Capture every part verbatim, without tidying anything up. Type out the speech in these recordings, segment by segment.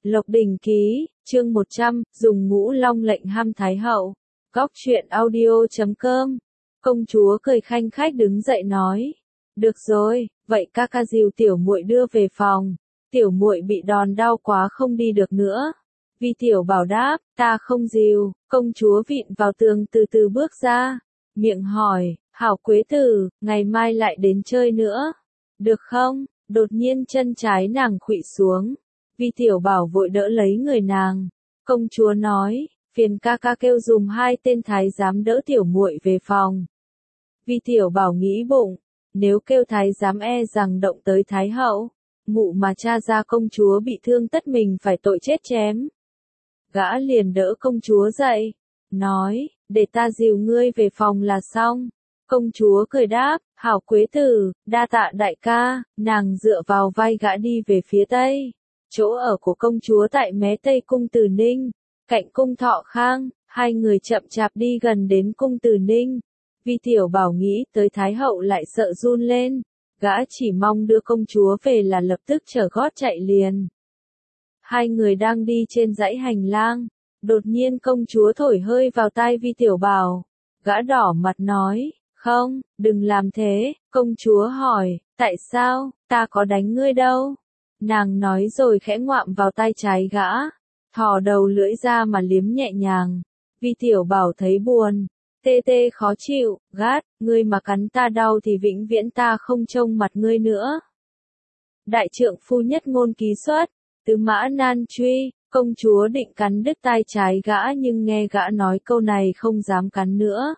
Lộc Đỉnh Ký, chương một trăm, dùng ngũ long lệnh ham Thái hậu. Góc truyện audio chấm com. Công chúa cười khanh khách đứng dậy nói. Được rồi, vậy ca ca dìu tiểu muội đưa về phòng. Tiểu muội bị đòn đau quá không đi được nữa. Vi tiểu bảo đáp, ta không dìu. Công chúa vịn vào tường từ từ bước ra. Miệng hỏi, hảo quế tử, ngày mai lại đến chơi nữa. Được không? Đột nhiên chân trái nàng khuỵu xuống. Vi tiểu bảo vội đỡ lấy người nàng. Công chúa nói, phiền ca ca kêu dùm hai tên thái giám đỡ tiểu muội về phòng. Vi tiểu bảo nghĩ bụng, nếu kêu thái giám e rằng động tới thái hậu, mụ mà cha ra công chúa bị thương tất mình phải tội chết chém. Gã liền đỡ công chúa dậy, nói, để ta dìu ngươi về phòng là xong. Công chúa cười đáp, hảo quế tử, đa tạ đại ca, nàng dựa vào vai gã đi về phía tây. Chỗ ở của công chúa tại mé tây cung Từ Ninh, cạnh cung Thọ Khang, hai người chậm chạp đi gần đến cung Từ Ninh. Vi tiểu bảo nghĩ tới thái hậu lại sợ run lên, gã chỉ mong đưa công chúa về là lập tức trở gót chạy liền. Hai người đang đi trên dãy hành lang, đột nhiên công chúa thổi hơi vào tai Vi tiểu bảo. Gã đỏ mặt nói, không, đừng làm thế. Công chúa hỏi, tại sao, ta có đánh ngươi đâu. Nàng nói rồi khẽ ngoạm vào tay trái gã, thò đầu lưỡi ra mà liếm nhẹ nhàng. Vi tiểu bảo thấy buồn, tê tê khó chịu, gắt, ngươi mà cắn ta đau thì vĩnh viễn ta không trông mặt ngươi nữa. Đại trượng phu nhất ngôn ký xuất, Tứ Mã Nan truy, công chúa định cắn đứt tai trái gã nhưng nghe gã nói câu này không dám cắn nữa.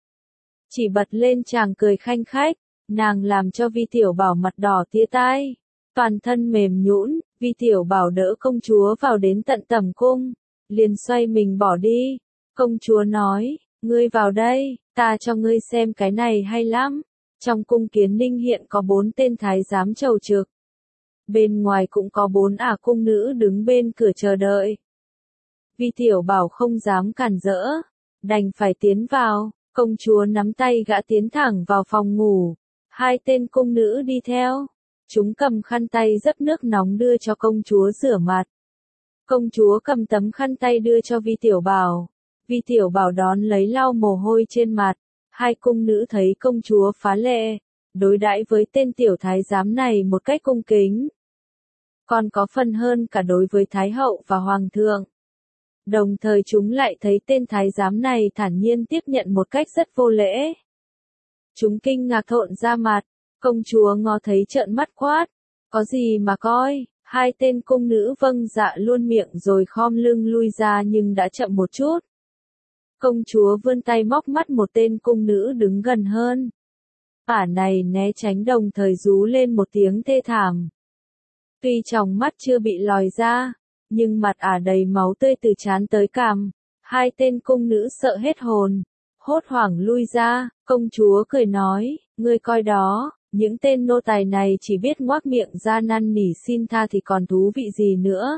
Chỉ bật lên chàng cười khanh khách, nàng làm cho Vi tiểu bảo mặt đỏ tía tai. Toàn thân mềm nhũn, Vi tiểu bảo đỡ công chúa vào đến tận tầm cung, liền xoay mình bỏ đi. Công chúa nói, ngươi vào đây, ta cho ngươi xem cái này hay lắm. Trong cung Kiến Ninh hiện có bốn tên thái giám chầu trực. Bên ngoài cũng có bốn ả cung nữ đứng bên cửa chờ đợi. Vi tiểu bảo không dám cản rỡ, đành phải tiến vào. Công chúa nắm tay gã tiến thẳng vào phòng ngủ. Hai tên cung nữ đi theo. Chúng cầm khăn tay dấp nước nóng đưa cho công chúa rửa mặt. Công chúa cầm tấm khăn tay đưa cho Vi tiểu bảo. Vi tiểu bảo đón lấy lau mồ hôi trên mặt. Hai cung nữ thấy công chúa phá lệ, đối đãi với tên tiểu thái giám này một cách cung kính. Còn có phần hơn cả đối với thái hậu và hoàng thượng. Đồng thời chúng lại thấy tên thái giám này thản nhiên tiếp nhận một cách rất vô lễ. Chúng kinh ngạc thộn ra mặt. Công chúa ngó thấy trợn mắt quát, có gì mà coi. Hai tên cung nữ vâng dạ luôn miệng rồi khom lưng lui ra nhưng đã chậm một chút. Công chúa vươn tay móc mắt một tên cung nữ đứng gần hơn. Ả này né tránh đồng thời rú lên một tiếng thê thảm. Tuy tròng mắt chưa bị lòi ra, nhưng mặt ả đầy máu tươi từ trán tới cằm. Hai tên cung nữ sợ hết hồn, hốt hoảng lui ra. Công chúa cười nói, ngươi coi đó. Những tên nô tài này chỉ biết ngoác miệng ra năn nỉ xin tha thì còn thú vị gì nữa.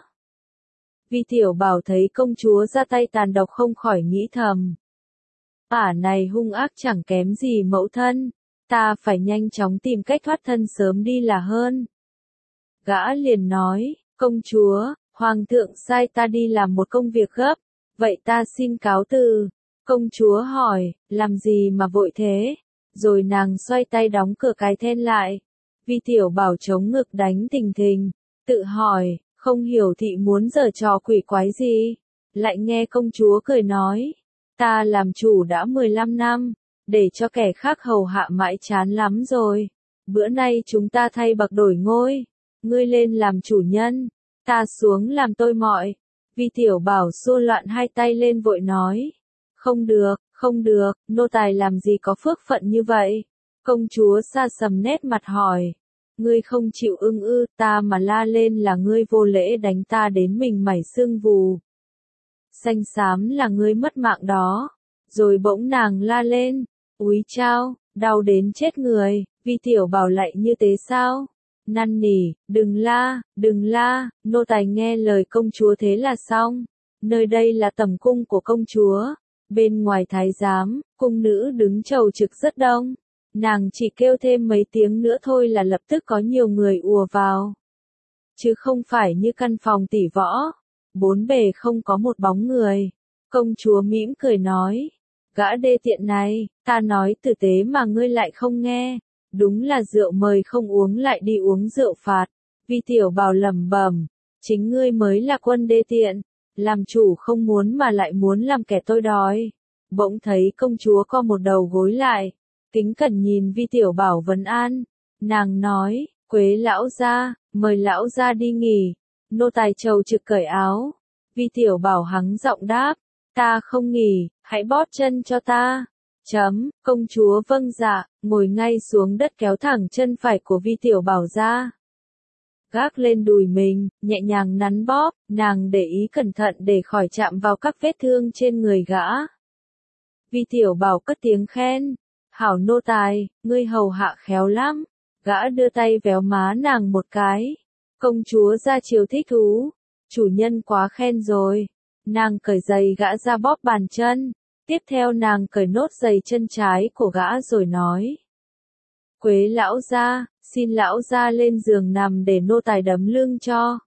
Vi tiểu bảo thấy công chúa ra tay tàn độc không khỏi nghĩ thầm. Ả này hung ác chẳng kém gì mẫu thân. Ta phải nhanh chóng tìm cách thoát thân sớm đi là hơn. Gã liền nói, công chúa, hoàng thượng sai ta đi làm một công việc gấp. Vậy ta xin cáo từ. Công chúa hỏi, làm gì mà vội thế? Rồi nàng xoay tay đóng cửa cái then lại. Vi tiểu bảo chống ngực đánh thình thình, tự hỏi, không hiểu thị muốn giở trò quỷ quái gì. Lại nghe công chúa cười nói, ta làm chủ đã mười lăm năm, để cho kẻ khác hầu hạ mãi chán lắm rồi. Bữa nay chúng ta thay bậc đổi ngôi, ngươi lên làm chủ nhân, ta xuống làm tôi mọi. Vi tiểu bảo xua loạn hai tay lên vội nói, không được. Không được, nô tài làm gì có phước phận như vậy. Công chúa sa sầm nét mặt hỏi. Ngươi không chịu ưng ư, ta mà la lên là ngươi vô lễ đánh ta đến mình mẩy xương vù. Xanh xám là ngươi mất mạng đó. Rồi bỗng nàng la lên. Úi chao, đau đến chết người. Vi tiểu bảo lại như thế sao? Năn nỉ, đừng la, đừng la, nô tài nghe lời công chúa thế là xong. Nơi đây là tầm cung của công chúa. Bên ngoài thái giám, cung nữ đứng chầu trực rất đông. Nàng chỉ kêu thêm mấy tiếng nữa thôi là lập tức có nhiều người ùa vào. Chứ không phải như căn phòng tỷ võ, bốn bề không có một bóng người. Công chúa mỉm cười nói, gã đê tiện này, ta nói tử tế mà ngươi lại không nghe, đúng là rượu mời không uống lại đi uống rượu phạt. Vi Tiểu Bảo lẩm bẩm, chính ngươi mới là quân đê tiện, làm chủ không muốn mà lại muốn làm kẻ tôi đói. Bỗng thấy công chúa co một đầu gối lại, kính cẩn nhìn Vi Tiểu Bảo vấn an, nàng nói, Quế lão gia, mời lão gia đi nghỉ. Nô tài trầu trực cởi áo. Vi Tiểu Bảo hắng giọng đáp, ta không nghỉ, hãy bóp chân cho ta. Chấm, công chúa vâng dạ, ngồi ngay xuống đất kéo thẳng chân phải của Vi Tiểu Bảo ra. Gác lên đùi mình, nhẹ nhàng nắn bóp, nàng để ý cẩn thận để khỏi chạm vào các vết thương trên người gã. Vi Tiểu Bảo cất tiếng khen, hảo nô tài, ngươi hầu hạ khéo lắm. Gã đưa tay véo má nàng một cái. Công chúa ra chiều thích thú. Chủ nhân quá khen rồi. Nàng cởi giày gã ra bóp bàn chân. Tiếp theo nàng cởi nốt giày chân trái của gã rồi nói. Quế lão gia, xin lão gia lên giường nằm để nô tài đấm lưng cho.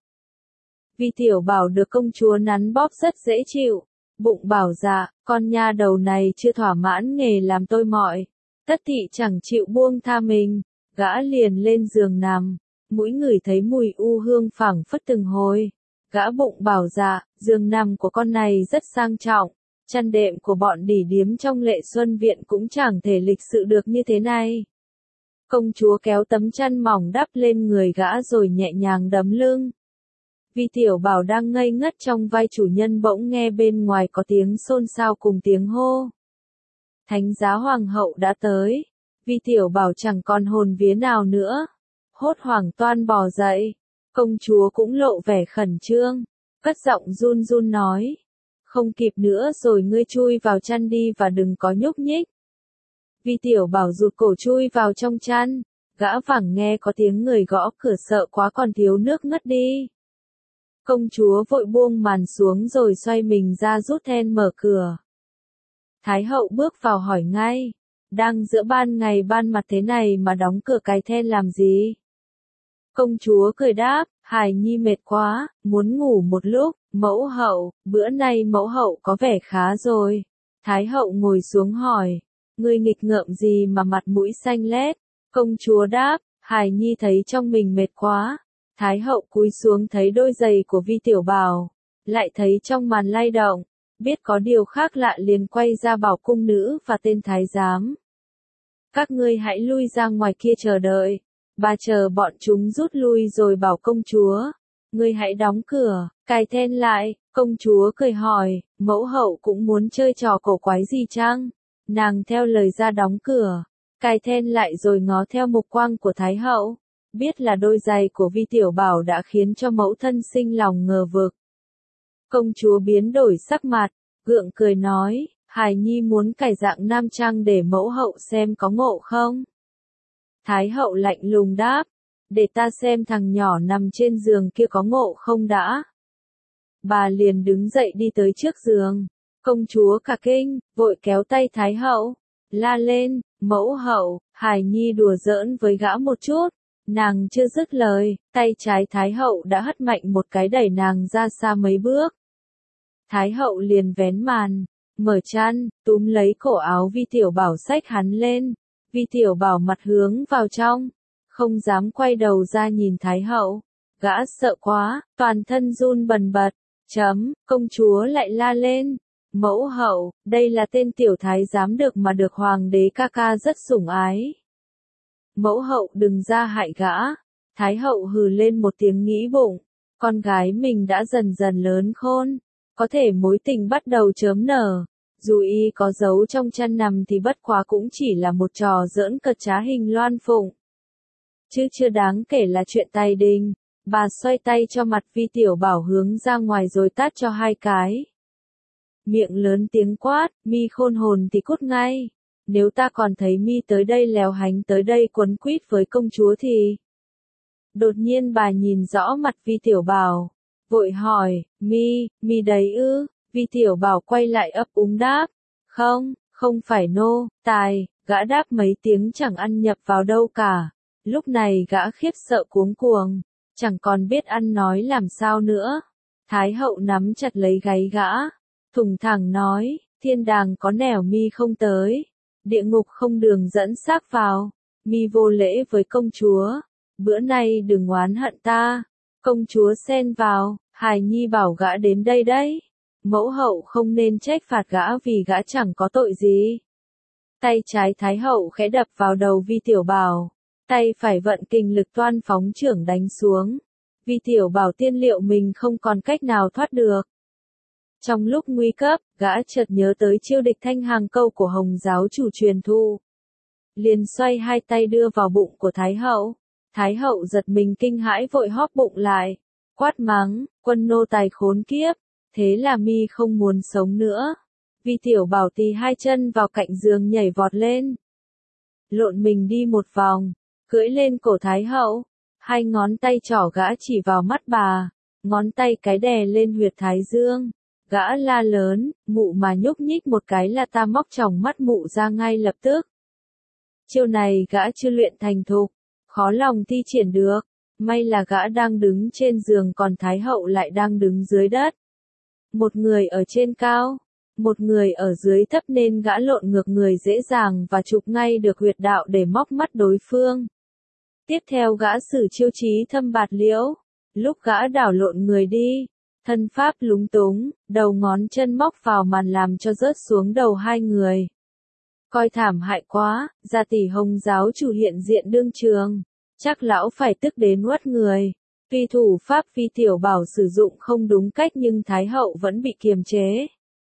Vi Tiểu Bảo được công chúa nắn bóp rất dễ chịu. Bụng bảo dạ, con nha đầu này chưa thỏa mãn nghề làm tôi mọi. Tất thị chẳng chịu buông tha mình. Gã liền lên giường nằm, mũi ngửi thấy mùi u hương phảng phất từng hồi. Gã bụng bảo dạ, giường nằm của con này rất sang trọng, chăn đệm của bọn đỉ điếm trong Lệ Xuân Viện cũng chẳng thể lịch sự được như thế này. Công chúa kéo tấm chăn mỏng đắp lên người gã rồi nhẹ nhàng đấm lưng. Vi Tiểu Bảo đang ngây ngất trong vai chủ nhân bỗng nghe bên ngoài có tiếng xôn xao cùng tiếng hô. Thánh giá hoàng hậu đã tới. Vi Tiểu Bảo chẳng còn hồn vía nào nữa. Hốt hoảng toan bò dậy. Công chúa cũng lộ vẻ khẩn trương. Cất giọng run run nói. Không kịp nữa rồi, ngươi chui vào chăn đi và đừng có nhúc nhích. Vi Tiểu Bảo rụt cổ chui vào trong chăn. Gã vẳng nghe có tiếng người gõ cửa, sợ quá còn thiếu nước ngất đi. Công chúa vội buông màn xuống rồi xoay mình ra rút then mở cửa. Thái hậu bước vào hỏi ngay. Đang giữa ban ngày ban mặt thế này mà đóng cửa cài then làm gì? Công chúa cười đáp, hài nhi mệt quá, muốn ngủ một lúc. Mẫu hậu, bữa nay mẫu hậu có vẻ khá rồi. Thái hậu ngồi xuống hỏi, ngươi nghịch ngợm gì mà mặt mũi xanh lét? Công chúa đáp, hài nhi thấy trong mình mệt quá. Thái hậu cúi xuống thấy đôi giày của Vi Tiểu Bảo, lại thấy trong màn lay động. Biết có điều khác lạ liền quay ra bảo cung nữ và tên thái giám. Các ngươi hãy lui ra ngoài kia chờ đợi. Bà chờ bọn chúng rút lui rồi bảo công chúa. Ngươi hãy đóng cửa, cài then lại. Công chúa cười hỏi, mẫu hậu cũng muốn chơi trò cổ quái gì chăng? Nàng theo lời ra đóng cửa, cài then lại rồi ngó theo mục quang của Thái hậu. Biết là đôi giày của Vi Tiểu Bảo đã khiến cho mẫu thân sinh lòng ngờ vực. Công chúa biến đổi sắc mặt, gượng cười nói, hài nhi muốn cải dạng nam trang để mẫu hậu xem có ngộ không? Thái hậu lạnh lùng đáp, để ta xem thằng nhỏ nằm trên giường kia có ngộ không đã. Bà liền đứng dậy đi tới trước giường. Công chúa cả kinh, vội kéo tay Thái hậu, la lên, mẫu hậu, hài nhi đùa giỡn với gã một chút. Nàng chưa dứt lời, tay trái Thái hậu đã hất mạnh một cái đẩy nàng ra xa mấy bước. Thái hậu liền vén màn, mở chăn, túm lấy cổ áo Vi Tiểu Bảo xách hắn lên. Vi Tiểu Bảo mặt hướng vào trong, không dám quay đầu ra nhìn Thái hậu. Gã sợ quá, toàn thân run bần bật. Chấm, công chúa lại la lên. Mẫu hậu, đây là tên tiểu thái giám được mà được hoàng đế ca ca rất sủng ái. Mẫu hậu đừng ra hại gã. Thái hậu hừ lên một tiếng nghĩ bụng. Con gái mình đã dần dần lớn khôn. Có thể mối tình bắt đầu chớm nở. Dù y có giấu trong chăn nằm thì bất quá cũng chỉ là một trò giỡn cợt trá hình loan phụng. Chứ chưa đáng kể là chuyện tay đình. Bà xoay tay cho mặt Vi Tiểu Bảo hướng ra ngoài rồi tát cho hai cái. Miệng lớn tiếng quát, mi khôn hồn thì cút ngay. Nếu ta còn thấy mi tới đây lèo hánh tới đây quấn quýt với công chúa thì... Đột nhiên bà nhìn rõ mặt Vi Tiểu Bảo, vội hỏi, mi, mi đấy ư? Vi Tiểu Bảo quay lại ấp úng đáp, không, không phải nô, tài. Gã đáp mấy tiếng chẳng ăn nhập vào đâu cả. Lúc này gã khiếp sợ cuống cuồng, chẳng còn biết ăn nói làm sao nữa. Thái hậu nắm chặt lấy gáy gã, thùng thẳng nói, thiên đàng có nẻo mi không tới, địa ngục không đường dẫn xác vào, mi vô lễ với công chúa, bữa nay đừng oán hận ta. Công chúa xen vào, hài nhi bảo gã đến đây đấy, mẫu hậu không nên trách phạt gã vì gã chẳng có tội gì. Tay trái Thái hậu khẽ đập vào đầu Vi Tiểu Bảo, tay phải vận kình lực toan phóng chưởng đánh xuống. Vi Tiểu Bảo tiên liệu mình không còn cách nào thoát được. Trong lúc nguy cấp, gã chợt nhớ tới chiêu địch thanh hàng câu của Hồng giáo chủ truyền thụ. Liền xoay hai tay đưa vào bụng của Thái hậu. Thái hậu giật mình kinh hãi vội hóp bụng lại, quát mắng, quân nô tài khốn kiếp, thế là mi không muốn sống nữa. Vi Tiểu Bảo tì hai chân vào cạnh giường nhảy vọt lên. Lộn mình đi một vòng, cưỡi lên cổ Thái hậu, hai ngón tay trỏ gã chỉ vào mắt bà, ngón tay cái đè lên huyệt thái dương. Gã la lớn, mụ mà nhúc nhích một cái là ta móc tròng mắt mụ ra ngay lập tức. Chiêu này gã chưa luyện thành thục, khó lòng thi triển được, may là gã đang đứng trên giường còn Thái hậu lại đang đứng dưới đất. Một người ở trên cao, một người ở dưới thấp nên gã lộn ngược người dễ dàng và chụp ngay được huyệt đạo để móc mắt đối phương. Tiếp theo gã sử chiêu chí thâm bạt liễu, lúc gã đảo lộn người đi, thân pháp lúng túng, đầu ngón chân móc vào màn làm cho rớt xuống đầu hai người. Coi thảm hại quá, gia tỷ Hồng giáo chủ hiện diện đương trường, chắc lão phải tức đến uất người. Tuy thủ pháp Vi Tiểu Bảo sử dụng không đúng cách nhưng Thái hậu vẫn bị kiềm chế.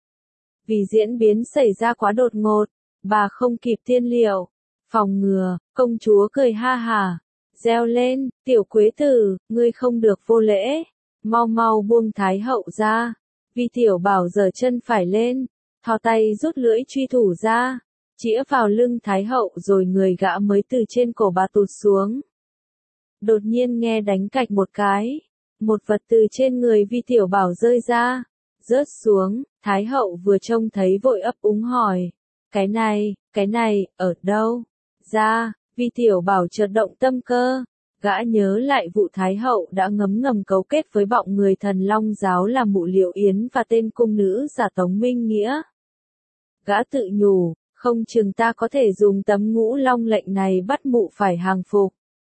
Vì diễn biến xảy ra quá đột ngột, bà không kịp tiên liệu, phòng ngừa, công chúa cười ha hả, reo lên, tiểu quế tử, ngươi không được vô lễ, mau mau buông Thái hậu ra. Vi Tiểu Bảo giở chân phải lên, thò tay rút lưỡi truy thủ ra, chĩa vào lưng Thái hậu rồi người gã mới từ trên cổ bà tụt xuống. Đột nhiên nghe đánh cạch một cái, một vật từ trên người Vi Tiểu Bảo rơi ra, rớt xuống, Thái hậu vừa trông thấy vội ấp úng hỏi, cái này, cái này, ở đâu? Ra, Vi Tiểu Bảo chợt động tâm cơ, gã nhớ lại vụ Thái hậu đã ngấm ngầm cấu kết với bọng người Thần Long giáo là Mụ Liễu Yến và tên cung nữ giả Tống Minh Nghĩa. Gã tự nhủ, không chừng ta có thể dùng tấm Ngũ Long lệnh này bắt mụ phải hàng phục.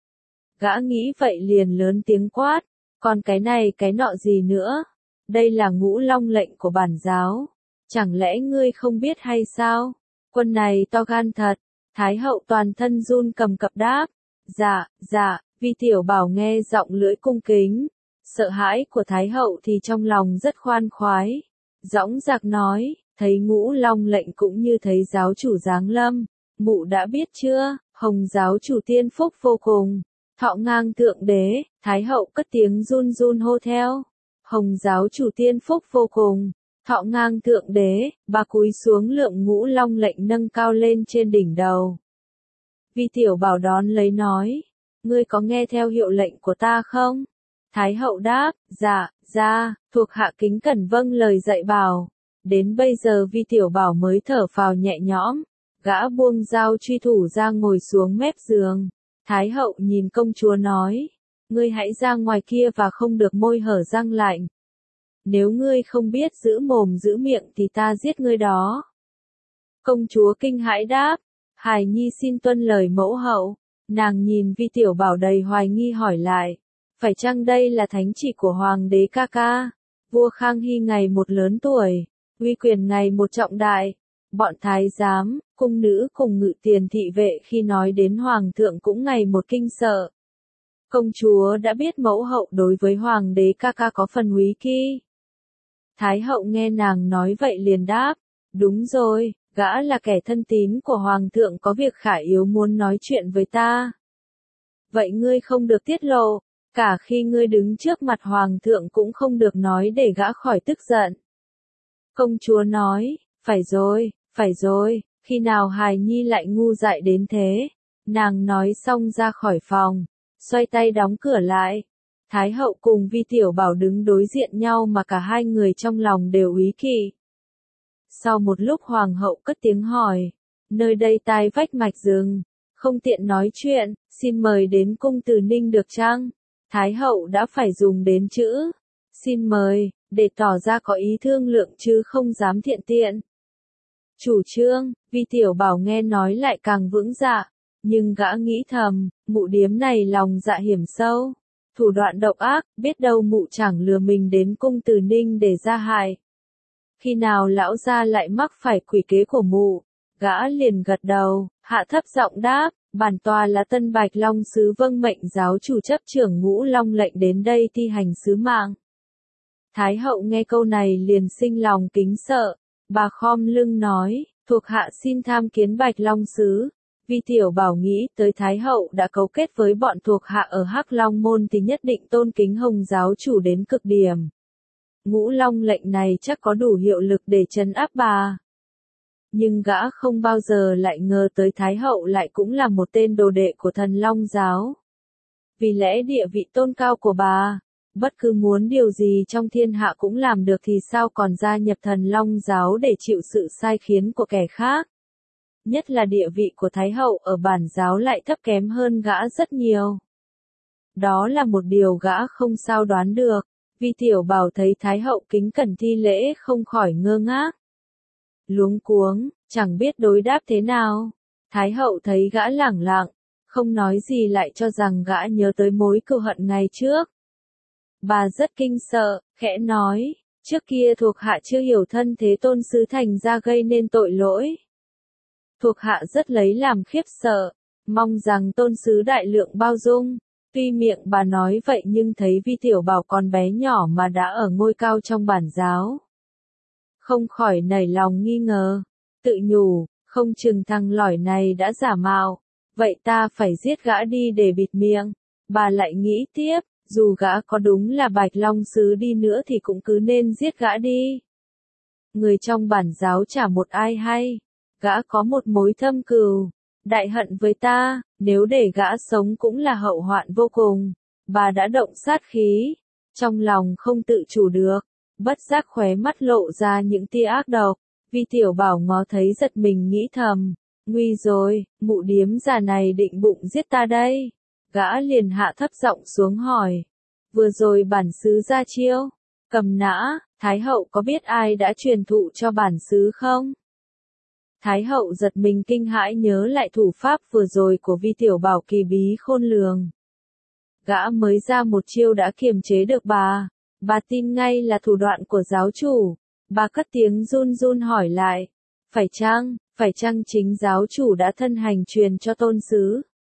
Gã nghĩ vậy liền lớn tiếng quát, còn cái này cái nọ gì nữa? Đây là Ngũ Long lệnh của bản giáo, chẳng lẽ ngươi không biết hay sao? Quân này to gan thật. Thái hậu toàn thân run cầm cập đáp, dạ, dạ. Vi Tiểu Bảo nghe giọng lưỡi cung kính, sợ hãi của Thái hậu thì trong lòng rất khoan khoái. Dõng dạc nói, thấy Ngũ Long lệnh cũng như thấy giáo chủ giáng lâm, mụ đã biết chưa? Hồng giáo chủ tiên phúc vô cùng, thọ ngang thượng đế. Thái hậu cất tiếng run run hô theo, Hồng giáo chủ tiên phúc vô cùng, thọ ngang thượng đế. Bà cúi xuống lượng Ngũ Long lệnh nâng cao lên trên đỉnh đầu. Vi Tiểu Bảo đón lấy nói, ngươi có nghe theo hiệu lệnh của ta không? Thái hậu đáp, dạ, dạ, thuộc hạ kính cẩn vâng lời dạy bảo. Đến bây giờ Vi Tiểu Bảo mới thở phào nhẹ nhõm, gã buông dao truy thủ ra ngồi xuống mép giường. Thái hậu nhìn công chúa nói, ngươi hãy ra ngoài kia và không được môi hở răng lạnh. Nếu ngươi không biết giữ mồm giữ miệng thì ta giết ngươi đó. Công chúa kinh hãi đáp, hài nhi xin tuân lời mẫu hậu. Nàng nhìn Vi Tiểu Bảo đầy hoài nghi hỏi lại, phải chăng đây là thánh chỉ của hoàng đế ca ca? Vua Khang Hy ngày một lớn tuổi, uy quyền ngày một trọng đại, bọn thái giám, cung nữ cùng ngự tiền thị vệ khi nói đến hoàng thượng cũng ngày một kinh sợ. Công chúa đã biết mẫu hậu đối với hoàng đế ca ca có phần úy ký. Thái hậu nghe nàng nói vậy liền đáp, đúng rồi, gã là kẻ thân tín của hoàng thượng có việc khả yếu muốn nói chuyện với ta. Vậy ngươi không được tiết lộ, cả khi ngươi đứng trước mặt hoàng thượng cũng không được nói để gã khỏi tức giận. Công chúa nói, phải rồi, phải rồi, khi nào hài nhi lại ngu dại đến thế. Nàng nói xong ra khỏi phòng, xoay tay đóng cửa lại. Thái hậu cùng Vi Tiểu Bảo đứng đối diện nhau mà cả hai người trong lòng đều úy kỵ. Sau một lúc hoàng hậu cất tiếng hỏi, nơi đây tai vách mạch rừng, không tiện nói chuyện, xin mời đến cung từ Ninh được chăng? Thái hậu đã phải dùng đến chữ, xin mời, để tỏ ra có ý thương lượng chứ không dám thiện tiện. Chủ trương, Vi Tiểu Bảo nghe nói lại càng vững dạ, nhưng gã nghĩ thầm, mụ điếm này lòng dạ hiểm sâu, thủ đoạn độc ác, biết đâu mụ chẳng lừa mình đến cung Từ Ninh để ra hại. Khi nào lão gia lại mắc phải quỷ kế của mụ, gã liền gật đầu, hạ thấp giọng đáp, bản tòa là Tân Bạch Long sứ vâng mệnh giáo chủ chấp trưởng Ngũ Long lệnh đến đây thi hành sứ mạng. Thái hậu nghe câu này liền sinh lòng kính sợ, bà khom lưng nói, thuộc hạ xin tham kiến Bạch Long sứ. Vi Tiểu Bảo nghĩ tới Thái hậu đã cấu kết với bọn thuộc hạ ở Hắc Long môn thì nhất định tôn kính Hồng giáo chủ đến cực điểm. Ngũ Long lệnh này chắc có đủ hiệu lực để trấn áp bà. Nhưng gã không bao giờ lại ngờ tới Thái hậu lại cũng là một tên đồ đệ của Thần Long giáo. Vì lẽ địa vị tôn cao của bà, bất cứ muốn điều gì trong thiên hạ cũng làm được thì sao còn gia nhập Thần Long giáo để chịu sự sai khiến của kẻ khác. Nhất là địa vị của Thái hậu ở bản giáo lại thấp kém hơn gã rất nhiều. Đó là một điều gã không sao đoán được. Vi Tiểu Bảo thấy Thái hậu kính cẩn thi lễ không khỏi ngơ ngác. Luống cuống, chẳng biết đối đáp thế nào. Thái hậu thấy gã lẳng lặng, không nói gì lại cho rằng gã nhớ tới mối cừu hận ngày trước. Bà rất kinh sợ, khẽ nói, trước kia thuộc hạ chưa hiểu thân thế tôn sứ thành ra gây nên tội lỗi. Thuộc hạ rất lấy làm khiếp sợ, mong rằng tôn sứ đại lượng bao dung. Tuy miệng bà nói vậy nhưng thấy Vi Tiểu Bảo còn bé nhỏ mà đã ở ngôi cao trong bản giáo. Không khỏi nảy lòng nghi ngờ, tự nhủ, không chừng thằng lỏi này đã giả mạo, vậy ta phải giết gã đi để bịt miệng. Bà lại nghĩ tiếp, dù gã có đúng là Bạch Long sứ đi nữa thì cũng cứ nên giết gã đi. Người trong bản giáo chả một ai hay, gã có một mối thâm cừu, đại hận với ta, nếu để gã sống cũng là hậu hoạn vô cùng. Bà đã động sát khí, trong lòng không tự chủ được, bất giác khóe mắt lộ ra những tia ác độc. Vi Tiểu Bảo ngó thấy giật mình nghĩ thầm, nguy rồi, mụ điếm già này định bụng giết ta đây. Gã liền hạ thấp giọng xuống hỏi, vừa rồi bản xứ ra chiêu, cầm nã, Thái hậu có biết ai đã truyền thụ cho bản xứ không? Thái hậu giật mình kinh hãi nhớ lại thủ pháp vừa rồi của Vi Tiểu Bảo kỳ bí khôn lường. Gã mới ra một chiêu đã kiềm chế được bà, bà tin ngay là thủ đoạn của giáo chủ. Bà cất tiếng run run hỏi lại, phải chăng, phải chăng chính giáo chủ đã thân hành truyền cho tôn sứ?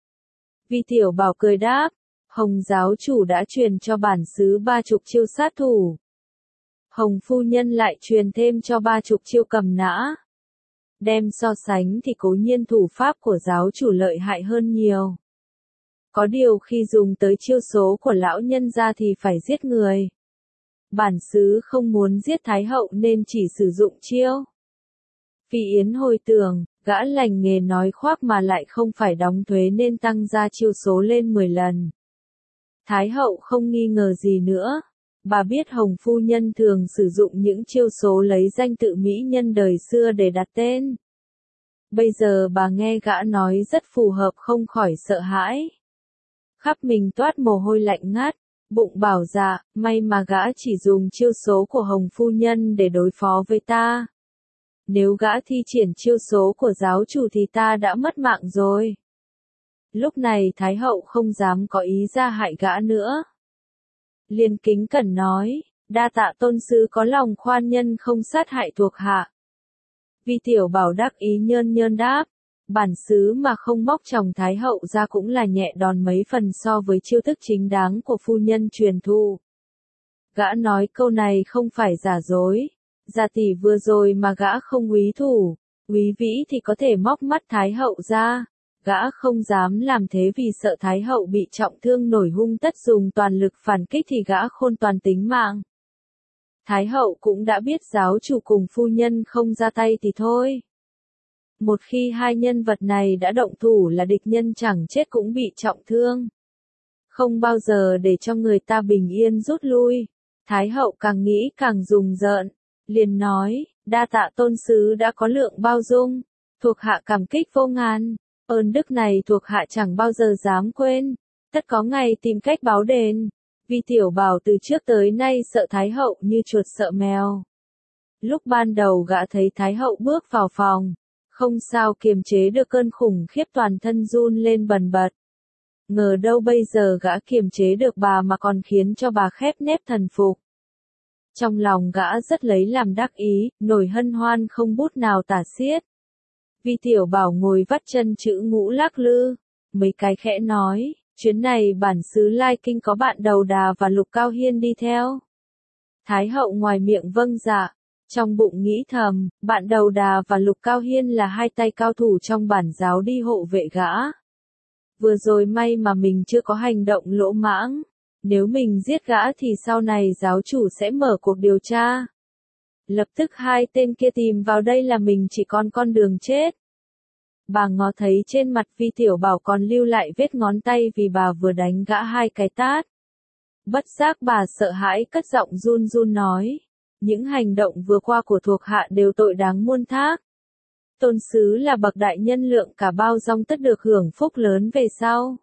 Vi Tiểu Bảo cười đáp, Hồng giáo chủ đã truyền cho bản xứ ba chục chiêu sát thủ. Hồng phu nhân lại truyền thêm cho ba chục chiêu cầm nã. Đem so sánh thì cố nhiên thủ pháp của giáo chủ lợi hại hơn nhiều. Có điều khi dùng tới chiêu số của lão nhân ra thì phải giết người. Bản xứ không muốn giết Thái hậu nên chỉ sử dụng chiêu. Phi Yến hồi tưởng, gã lành nghề nói khoác mà lại không phải đóng thuế nên tăng ra chiêu số lên mười lần. Thái hậu không nghi ngờ gì nữa. Bà biết Hồng phu nhân thường sử dụng những chiêu số lấy danh tự mỹ nhân đời xưa để đặt tên. Bây giờ bà nghe gã nói rất phù hợp không khỏi sợ hãi. Khắp mình toát mồ hôi lạnh ngắt, bụng bảo dạ, may mà gã chỉ dùng chiêu số của Hồng phu nhân để đối phó với ta. Nếu gã thi triển chiêu số của giáo chủ thì ta đã mất mạng rồi. Lúc này Thái hậu không dám có ý ra hại gã nữa. Liền kính cẩn nói, đa tạ tôn sứ có lòng khoan nhân không sát hại thuộc hạ. Vi Tiểu Bảo đắc ý nhơn nhơn đáp, bản xứ mà không móc chồng Thái hậu ra cũng là nhẹ đòn mấy phần so với chiêu thức chính đáng của phu nhân truyền thụ. Gã nói câu này không phải giả dối, giả tỷ vừa rồi mà gã không úy thủ, úy vĩ thì có thể móc mắt Thái hậu ra. Gã không dám làm thế vì sợ Thái hậu bị trọng thương nổi hung tất dùng toàn lực phản kích thì gã khôn toàn tính mạng. Thái hậu cũng đã biết giáo chủ cùng phu nhân không ra tay thì thôi. Một khi hai nhân vật này đã động thủ là địch nhân chẳng chết cũng bị trọng thương. Không bao giờ để cho người ta bình yên rút lui. Thái hậu càng nghĩ càng rùng rợn, liền nói, đa tạ tôn sứ đã có lượng bao dung, thuộc hạ cảm kích vô ngàn. Ơn đức này thuộc hạ chẳng bao giờ dám quên, tất có ngày tìm cách báo đền. Vi Vi Tiểu Bảo từ trước tới nay sợ Thái hậu như chuột sợ mèo. Lúc ban đầu gã thấy Thái hậu bước vào phòng, không sao kiềm chế được cơn khủng khiếp toàn thân run lên bần bật. Ngờ đâu bây giờ gã kiềm chế được bà mà còn khiến cho bà khép nép thần phục. Trong lòng gã rất lấy làm đắc ý, nổi hân hoan không bút nào tả xiết. Vi Tiểu Bảo ngồi vắt chân chữ ngũ lắc lư, mấy cái khẽ nói, chuyến này bản xứ Lai Kinh có bạn Đầu Đà và Lục Cao Hiên đi theo. Thái hậu ngoài miệng vâng dạ, trong bụng nghĩ thầm, bạn Đầu Đà và Lục Cao Hiên là hai tay cao thủ trong bản giáo đi hộ vệ gã. Vừa rồi may mà mình chưa có hành động lỗ mãng, nếu mình giết gã thì sau này giáo chủ sẽ mở cuộc điều tra. Lập tức hai tên kia tìm vào đây là mình chỉ còn con đường chết. Bà ngó thấy trên mặt Vi Tiểu Bảo còn lưu lại vết ngón tay vì bà vừa đánh gã hai cái tát. Bất giác bà sợ hãi cất giọng run run nói, những hành động vừa qua của thuộc hạ đều tội đáng muôn thác. Tôn sứ là bậc đại nhân lượng cả bao dung tất được hưởng phúc lớn về sau.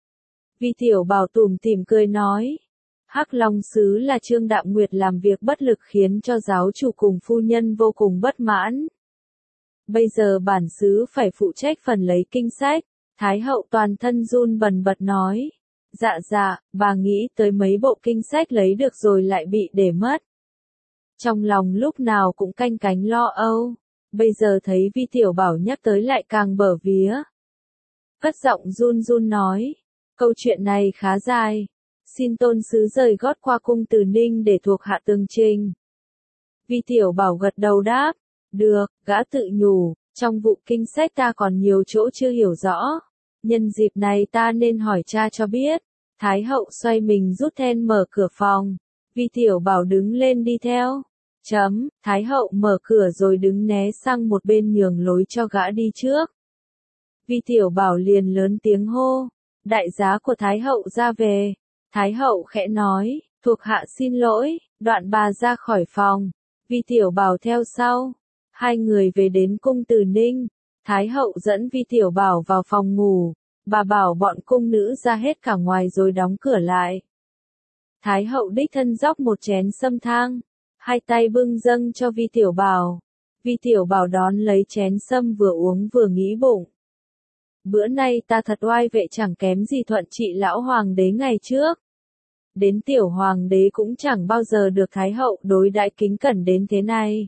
Vi Tiểu Bảo tủm tỉm cười nói, Hắc Long sứ là Trương Đạm Nguyệt làm việc bất lực khiến cho giáo chủ cùng phu nhân vô cùng bất mãn. Bây giờ bản xứ phải phụ trách phần lấy kinh sách. Thái hậu toàn thân run bần bật nói, dạ dạ, bà nghĩ tới mấy bộ kinh sách lấy được rồi lại bị để mất. Trong lòng lúc nào cũng canh cánh lo âu, bây giờ thấy Vi Tiểu Bảo nhắc tới lại càng bở vía. Cất giọng run run nói, câu chuyện này khá dài, xin tôn sứ rời gót qua cung Từ Ninh để thuộc hạ tường trình. Vi Tiểu Bảo gật đầu đáp, được, gã tự nhủ, trong vụ kinh sách ta còn nhiều chỗ chưa hiểu rõ, nhân dịp này ta nên hỏi cha cho biết. Thái hậu xoay mình rút then mở cửa phòng, Vi Tiểu Bảo đứng lên đi theo. Chấm, Thái hậu mở cửa rồi đứng né sang một bên nhường lối cho gã đi trước. Vi Tiểu Bảo liền lớn tiếng hô, đại giá của Thái hậu ra về. Thái hậu khẽ nói, thuộc hạ xin lỗi, đoạn bà ra khỏi phòng. Vi Tiểu Bảo theo sau. Hai người về đến cung Từ Ninh. Thái hậu dẫn Vi Tiểu Bảo vào phòng ngủ. Bà bảo bọn cung nữ ra hết cả ngoài rồi đóng cửa lại. Thái hậu đích thân dốc một chén sâm thang, hai tay bưng dâng cho Vi Tiểu Bảo. Vi Tiểu Bảo đón lấy chén sâm vừa uống vừa nghĩ bụng. Bữa nay ta thật oai vệ chẳng kém gì thuận trị lão hoàng đế ngày trước. Đến tiểu hoàng đế cũng chẳng bao giờ được Thái hậu đối đãi kính cẩn đến thế này.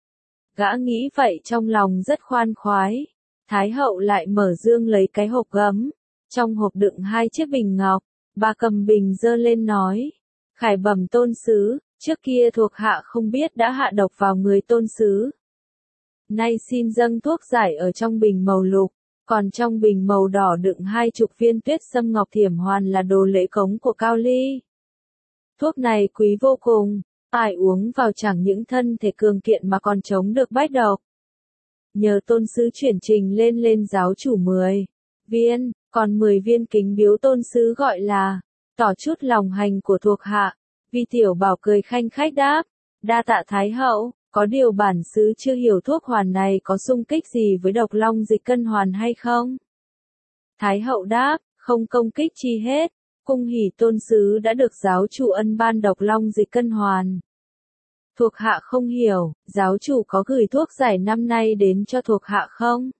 Gã nghĩ vậy trong lòng rất khoan khoái. Thái hậu lại mở dương lấy cái hộp gấm, trong hộp đựng hai chiếc bình ngọc. Bà cầm bình giơ lên nói, khải bẩm tôn sứ, trước kia thuộc hạ không biết đã hạ độc vào người tôn sứ. Nay xin dâng thuốc giải ở trong bình màu lục, còn trong bình màu đỏ đựng hai chục viên tuyết sâm ngọc thiểm hoàn là đồ lễ cống của Cao Ly. Thuốc này quý vô cùng, ai uống vào chẳng những thân thể cường kiện mà còn chống được bách độc. Nhờ tôn sứ chuyển trình lên lên giáo chủ mười viên, còn mười viên kính biếu tôn sứ gọi là, tỏ chút lòng hành của thuộc hạ. Vi Tiểu Bảo cười khanh khách đáp, đa tạ Thái hậu, có điều bản xứ chưa hiểu thuốc hoàn này có xung kích gì với độc long dịch cân hoàn hay không? Thái hậu đáp, không công kích chi hết, cung hỉ tôn sứ đã được giáo chủ ân ban độc long dịch cân hoàn. Thuộc hạ không hiểu, giáo chủ có gửi thuốc giải năm nay đến cho thuộc hạ không?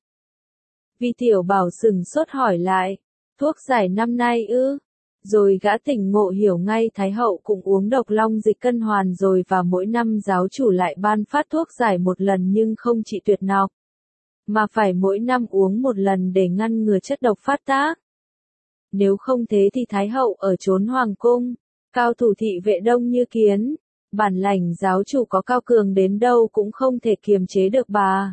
Vi Tiểu Bảo sừng sốt hỏi lại, thuốc giải năm nay ư? Rồi gã tỉnh ngộ hiểu ngay Thái hậu cũng uống độc long dịch cân hoàn rồi và mỗi năm giáo chủ lại ban phát thuốc giải một lần nhưng không trị tuyệt nọc, mà phải mỗi năm uống một lần để ngăn ngừa chất độc phát tác. Nếu không thế thì Thái hậu ở chốn hoàng cung, cao thủ thị vệ đông như kiến, bản lãnh giáo chủ có cao cường đến đâu cũng không thể kiềm chế được bà.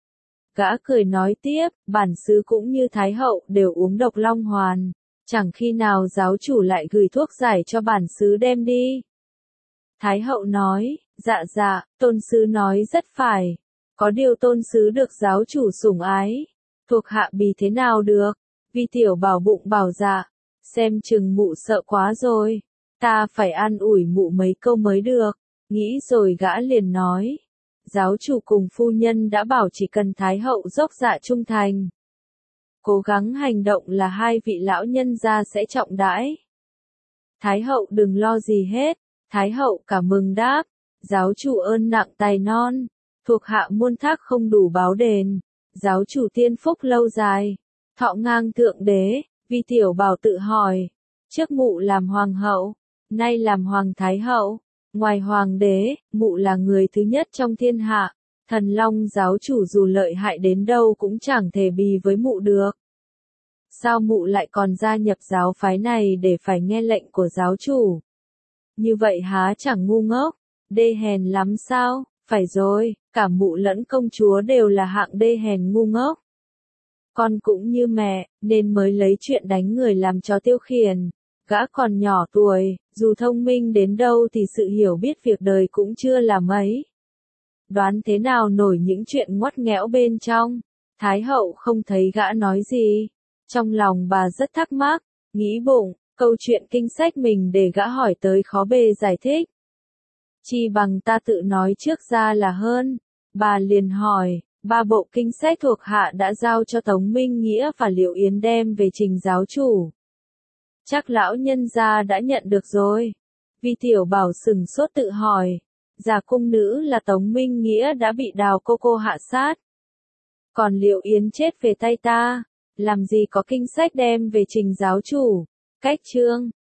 Gã cười nói tiếp, bản xứ cũng như Thái hậu đều uống độc long hoàn. Chẳng khi nào giáo chủ lại gửi thuốc giải cho bản xứ đem đi. Thái hậu nói, dạ dạ, tôn sứ nói rất phải. Có điều tôn sứ được giáo chủ sủng ái. Thuộc hạ bì thế nào được? Vi Tiểu Bảo bụng bảo dạ. Xem chừng mụ sợ quá rồi. Ta phải an ủi mụ mấy câu mới được. Nghĩ rồi gã liền nói. Giáo chủ cùng phu nhân đã bảo chỉ cần Thái hậu dốc dạ trung thành, cố gắng hành động là hai vị lão nhân gia sẽ trọng đãi. Thái hậu đừng lo gì hết. Thái hậu cảm mừng đáp. Giáo chủ ơn nặng tài non. Thuộc hạ muôn thác không đủ báo đền. Giáo chủ tiên phúc lâu dài. Thọ ngang thượng đế. Vi tiểu bảo tự hỏi. Trước mụ làm hoàng hậu. Nay làm hoàng thái hậu. Ngoài hoàng đế, mụ là người thứ nhất trong thiên hạ. Thần Long giáo chủ dù lợi hại đến đâu cũng chẳng thể bì với mụ được. Sao mụ lại còn gia nhập giáo phái này để phải nghe lệnh của giáo chủ? Như vậy há chẳng ngu ngốc, đê hèn lắm sao? Phải rồi, cả mụ lẫn công chúa đều là hạng đê hèn ngu ngốc. Con cũng như mẹ, nên mới lấy chuyện đánh người làm trò tiêu khiển. Gã còn nhỏ tuổi, dù thông minh đến đâu thì sự hiểu biết việc đời cũng chưa là mấy. Đoán thế nào nổi những chuyện ngoắt nghẽo bên trong. Thái hậu không thấy gã nói gì. Trong lòng bà rất thắc mắc, nghĩ bụng, câu chuyện kinh sách mình để gã hỏi tới khó bề giải thích. Chi bằng ta tự nói trước ra là hơn. Bà liền hỏi, ba bộ kinh sách thuộc hạ đã giao cho Tống Minh Nghĩa và Liệu Yến đem về trình giáo chủ. Chắc lão nhân gia đã nhận được rồi. Vi tiểu bảo sừng sốt tự hỏi. Già cung nữ là Tống Minh Nghĩa đã bị Đào cô cô hạ sát. Còn Liệu Yến chết về tay ta. Làm gì có kinh sách đem về trình giáo chủ. Cách chương.